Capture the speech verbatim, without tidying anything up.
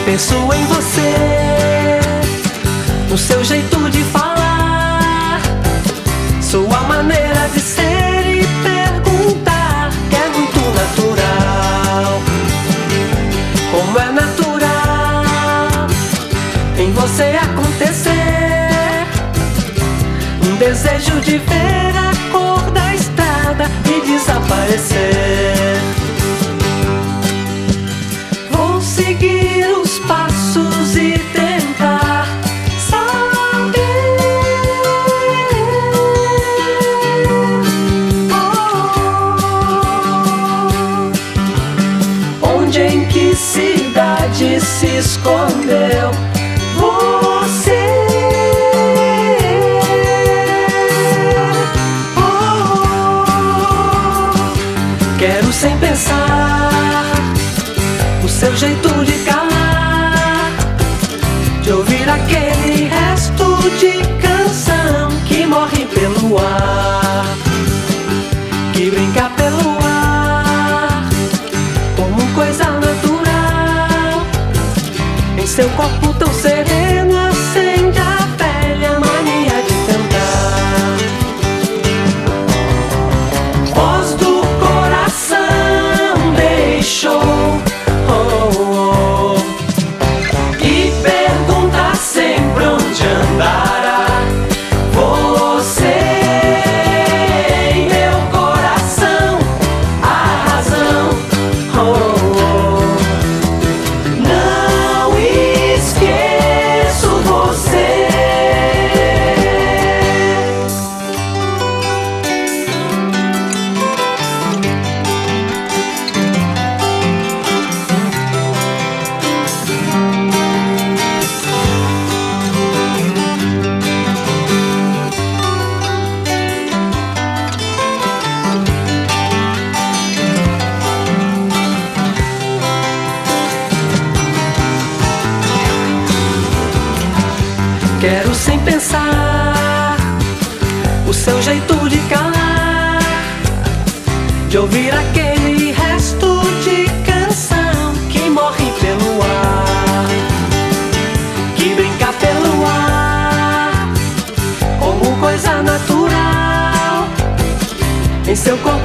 Penso em você, no seu jeito de falar, sua maneira de ser e perguntar, que é muito natural. Como é natural em você acontecer um desejo de ver a cor da estrada e desaparecer. Vou seguir os passos e tentar saber oh, onde, em que cidade se escondeu você. Quero sem pensar o seu jeito de calar, de ouvir aquele resto de canção que morre pelo ar, que brinca pelo ar, como coisa natural. Em seu corpo tão sereno acende a velha mania de cantar. Voz do coração deixou oh, oh, e pergunta sempre onde andará você. Em meu coração a razão oh, oh, não esqueço você. Quero sem pensar o seu jeito de calar, de ouvir aquele resto de canção que morre pelo ar, que brinca pelo ar, como coisa natural. Em seu corpo